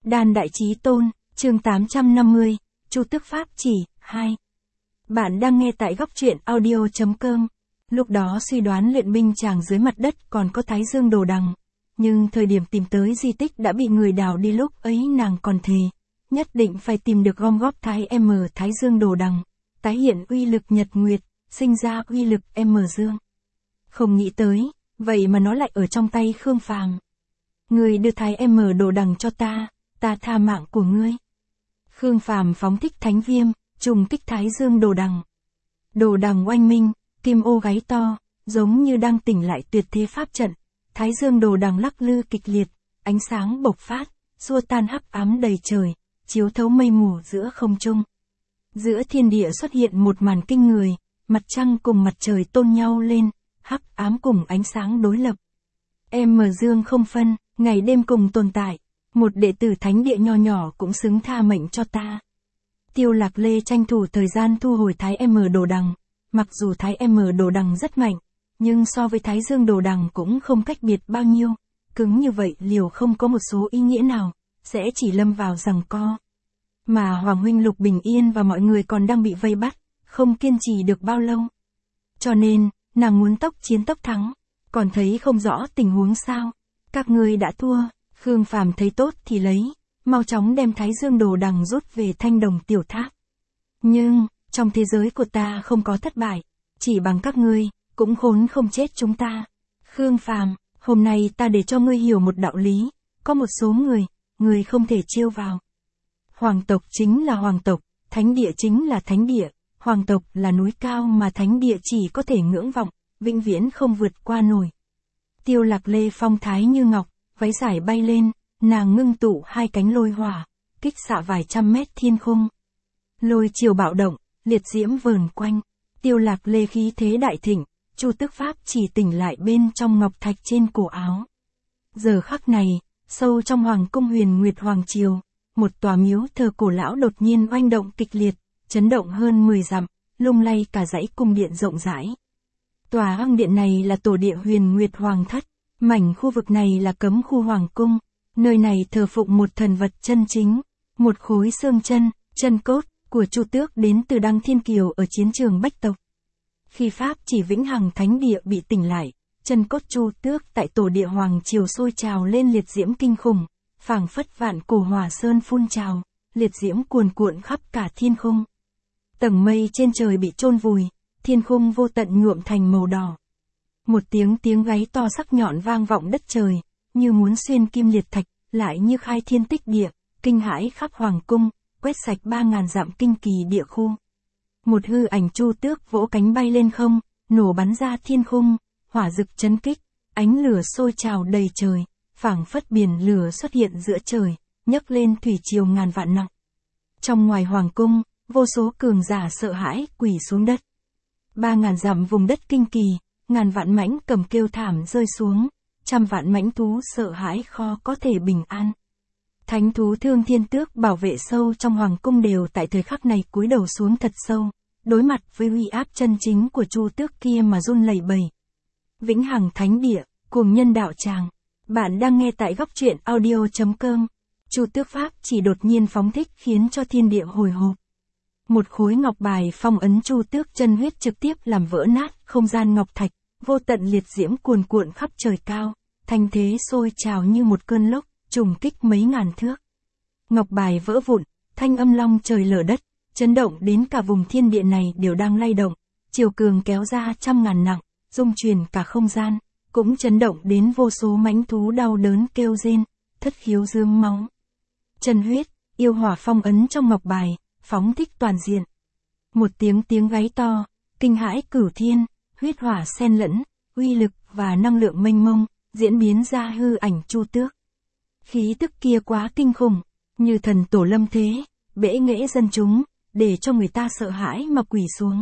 Đan Đại Chí Tôn, chương 850, Chu Tước Pháp Chỉ, 2. Bạn đang nghe tại góc truyện audio.com. Lúc đó suy đoán luyện binh chàng dưới mặt đất còn có Thái Dương Đồ Đằng. Nhưng thời điểm tìm tới di tích đã bị người đào đi, lúc ấy nàng còn thề. Nhất định phải tìm được gom góp Thái Dương Đồ Đằng, tái hiện uy lực nhật nguyệt, sinh ra uy lực Dương. Không nghĩ tới, vậy mà nó lại ở trong tay Khương Phàm. Ngươi đưa Đồ Đằng cho ta tha mạng của ngươi. Khương Phàm phóng thích thánh viêm, trùng kích Thái Dương Đồ Đằng. Đồ Đằng oanh minh, kim ô gáy to, giống như đang tỉnh lại tuyệt thế pháp trận. Thái Dương Đồ Đằng lắc lư kịch liệt, ánh sáng bộc phát, xua tan hắc ám đầy trời, chiếu thấu mây mù giữa không trung. Giữa thiên địa xuất hiện một màn kinh người, mặt trăng cùng mặt trời tôn nhau lên, hắc ám cùng ánh sáng đối lập. Dương không phân, ngày đêm cùng tồn tại, một đệ tử thánh địa nho nhỏ cũng xứng tha mệnh cho ta. Tiêu Lạc Lê tranh thủ thời gian thu hồi Đồ Đằng, mặc dù Đồ Đằng rất mạnh, nhưng so với Thái Dương Đồ Đằng cũng không cách biệt bao nhiêu, cứng như vậy liều không có một số ý nghĩa nào, sẽ chỉ lâm vào giằng co. Mà Hoàng huynh Lục Bình Yên và mọi người còn đang bị vây bắt, không kiên trì được bao lâu. Cho nên, nàng muốn tốc chiến tốc thắng, còn thấy không rõ tình huống sao. Các ngươi đã thua, Khương Phàm thấy tốt thì lấy, mau chóng đem Thái Dương Đồ Đằng rút về Thanh Đồng Tiểu Tháp. Nhưng, trong thế giới của ta không có thất bại, chỉ bằng các ngươi, cũng khốn không chết chúng ta. Khương Phàm, hôm nay ta để cho ngươi hiểu một đạo lý, có một số người không thể trêu vào. Hoàng tộc chính là hoàng tộc, thánh địa chính là thánh địa, hoàng tộc là núi cao mà thánh địa chỉ có thể ngưỡng vọng, vĩnh viễn không vượt qua nổi. Tiêu Lạc Lê phong thái như ngọc, váy dài bay lên, nàng ngưng tụ hai cánh lôi hỏa, kích xạ vài trăm mét thiên khung. Lôi chiều bạo động, liệt diễm vờn quanh, Tiêu Lạc Lê khí thế đại thịnh, Chu Tước Pháp chỉ tỉnh lại bên trong ngọc thạch trên cổ áo. Giờ khắc này, sâu trong hoàng cung Huyền Nguyệt Hoàng Triều, một tòa miếu thờ cổ lão đột nhiên oanh động kịch liệt, chấn động hơn 10 dặm, lung lay cả dãy cung điện rộng rãi. Tòa hang điện này là tổ địa Huyền Nguyệt Hoàng Thất, mảnh khu vực này là cấm khu hoàng cung, nơi này thờ phụng một thần vật chân chính, một khối xương chân cốt của Chu Tước đến từ Đăng Thiên Kiều ở chiến trường Bách Tộc. Khi Pháp chỉ Vĩnh Hằng Thánh Địa bị tỉnh lại, chân cốt Chu Tước tại tổ địa Hoàng Triều sôi trào lên liệt diễm kinh khủng, phảng phất vạn cổ hỏa sơn phun trào, liệt diễm cuồn cuộn khắp cả thiên khung. Tầng mây trên trời bị chôn vùi, thiên khung vô tận nhuộm thành màu đỏ. Một tiếng gáy to sắc nhọn vang vọng đất trời, như muốn xuyên kim liệt thạch, lại như khai thiên tích địa, kinh hãi khắp hoàng cung, quét sạch 3000 dặm kinh kỳ địa khu. Một hư ảnh Chu Tước vỗ cánh bay lên không, nổ bắn ra thiên khung, hỏa rực chấn kích, ánh lửa sôi trào đầy trời, phảng phất biển lửa xuất hiện giữa trời, nhấc lên thủy triều ngàn vạn nặng. Trong ngoài hoàng cung, vô số cường giả sợ hãi quỳ xuống đất. 3000 dặm vùng đất kinh kỳ, ngàn vạn mãnh cầm kêu thảm rơi xuống, trăm vạn mãnh thú sợ hãi khó có thể bình an. Thánh thú Thương Thiên Tước bảo vệ sâu trong hoàng cung đều tại thời khắc này cúi đầu xuống thật sâu, đối mặt với uy áp chân chính của Chu Tước kia mà run lẩy bẩy. Vĩnh Hằng Thánh Địa, Cuồng Nhân Đạo Tràng. Bạn đang nghe tại góc truyện audio.com. Chu Tước Pháp chỉ đột nhiên phóng thích khiến cho thiên địa hồi hộp. Một khối ngọc bài phong ấn Chu Tước chân huyết trực tiếp làm vỡ nát không gian ngọc thạch, vô tận liệt diễm cuồn cuộn khắp trời cao, thanh thế sôi trào như một cơn lốc, trùng kích mấy ngàn thước. Ngọc bài vỡ vụn, thanh âm long trời lở đất, chấn động đến cả vùng thiên địa này đều đang lay động, chiều cường kéo ra trăm ngàn nặng, rung truyền cả không gian, cũng chấn động đến vô số mãnh thú đau đớn kêu rên, thất khiếu rơm máu. Chân huyết, yêu hỏa phong ấn trong ngọc bài, phóng thích toàn diện. Một tiếng gáy to, kinh hãi cửu thiên, huyết hỏa xen lẫn, uy lực và năng lượng mênh mông, diễn biến ra hư ảnh Chu Tước. Khí tức kia quá kinh khủng, như thần tổ lâm thế, bẽ nghễ dân chúng, để cho người ta sợ hãi mà quỳ xuống.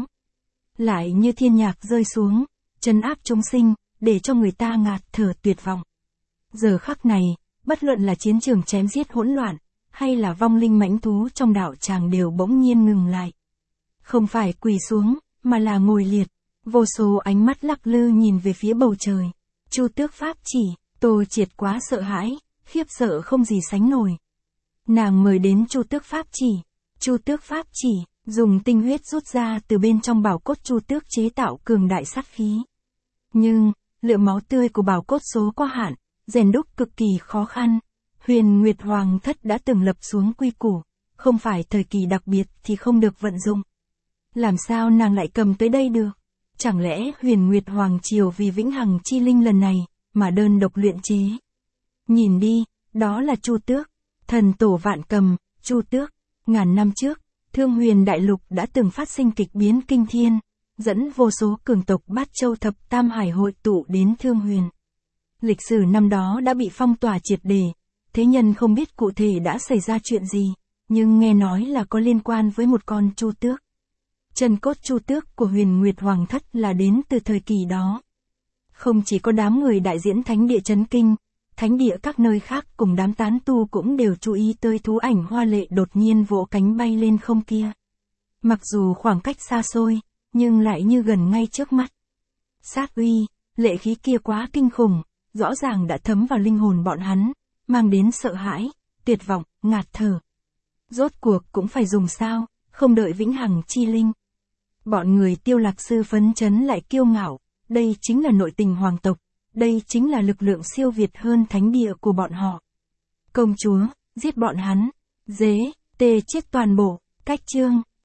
Lại như thiên nhạc rơi xuống, trấn áp chúng sinh, để cho người ta ngạt thở tuyệt vọng. Giờ khắc này, bất luận là chiến trường chém giết hỗn loạn, hay là vong linh mãnh thú trong đạo tràng đều bỗng nhiên ngừng lại. Không phải quỳ xuống, mà là ngồi liệt, vô số ánh mắt lắc lư nhìn về phía bầu trời. Chu Tước Pháp chỉ, Tô Triệt quá sợ hãi, khiếp sợ không gì sánh nổi. Nàng mời đến Chu Tước pháp chỉ. Chu Tước pháp chỉ, dùng tinh huyết rút ra từ bên trong bảo cốt Chu Tước chế tạo cường đại sát khí. Nhưng, lượng máu tươi của bảo cốt số có hạn, rèn đúc cực kỳ khó khăn. Huyền Nguyệt Hoàng thất đã từng lập xuống quy củ, không phải thời kỳ đặc biệt thì không được vận dụng. Làm sao nàng lại cầm tới đây được? Chẳng lẽ Huyền Nguyệt Hoàng triều vì vĩnh hằng chi linh lần này, mà đơn độc luyện chế? Nhìn đi, đó là Chu Tước, thần tổ vạn cầm, Chu Tước. Ngàn năm trước, Thương Huyền Đại Lục đã từng phát sinh kịch biến kinh thiên, dẫn vô số cường tộc Bát Châu Thập Tam Hải hội tụ đến Thương Huyền. Lịch sử năm đó đã bị phong tỏa triệt để, thế nhân không biết cụ thể đã xảy ra chuyện gì, nhưng nghe nói là có liên quan với một con Chu Tước. Chân cốt Chu Tước của Huyền Nguyệt Hoàng thất là đến từ thời kỳ đó. Không chỉ có đám người đại diễn thánh địa chấn kinh, thánh địa các nơi khác cùng đám tán tu cũng đều chú ý tới thú ảnh hoa lệ đột nhiên vỗ cánh bay lên không kia. Mặc dù khoảng cách xa xôi, nhưng lại như gần ngay trước mắt. Sát uy, lệ khí kia quá kinh khủng, rõ ràng đã thấm vào linh hồn bọn hắn, mang đến sợ hãi, tuyệt vọng, ngạt thở. Rốt cuộc cũng phải dùng sao, không đợi vĩnh hằng chi linh. Bọn người Tiêu Lạc Sư phấn chấn lại kiêu ngạo, đây chính là nội tình hoàng tộc, đây chính là lực lượng siêu việt hơn thánh địa của bọn họ. Công chúa, giết bọn hắn, dế, tê chết toàn bộ, cách chương.